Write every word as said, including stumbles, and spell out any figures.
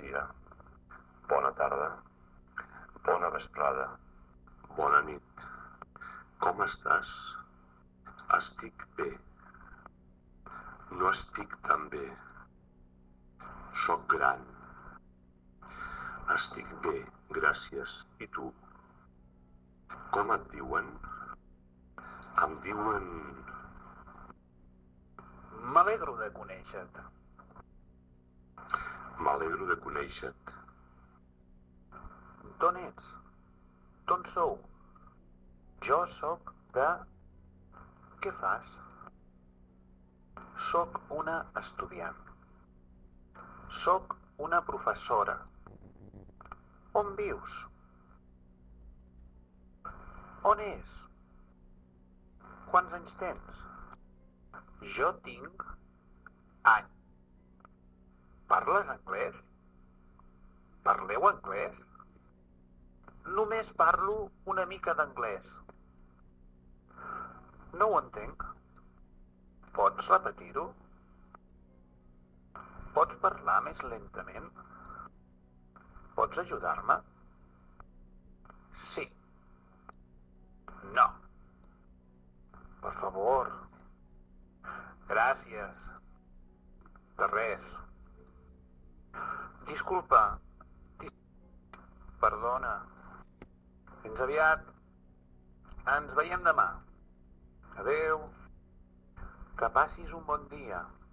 dia, bona tarda, bona vesprada, bona nit. Com estàs? Estic bé. No estic tan bé. Soc gran. Estic bé, gràcies. I tu? Com et diuen? Em diuen... M'alegro de conèixer-te. M'alegro de conèixer-te. D'on ets? D'on sou? Jo sóc de... Què fas? Sóc una estudiant. Sóc una professora. On vius? On és? Quants anys tens? Jo tinc any. Parles anglès? Parleu anglès? Només parlo una mica d'anglès. No ho entenc. Pots repetir-ho? Pots parlar més lentament? Pots ajudar-me? Sí. No. Per favor. Gràcies. De res. Disculpa. Dis... Perdona. Fins aviat. Ens veiem demà. Adéu. Que passis un bon dia.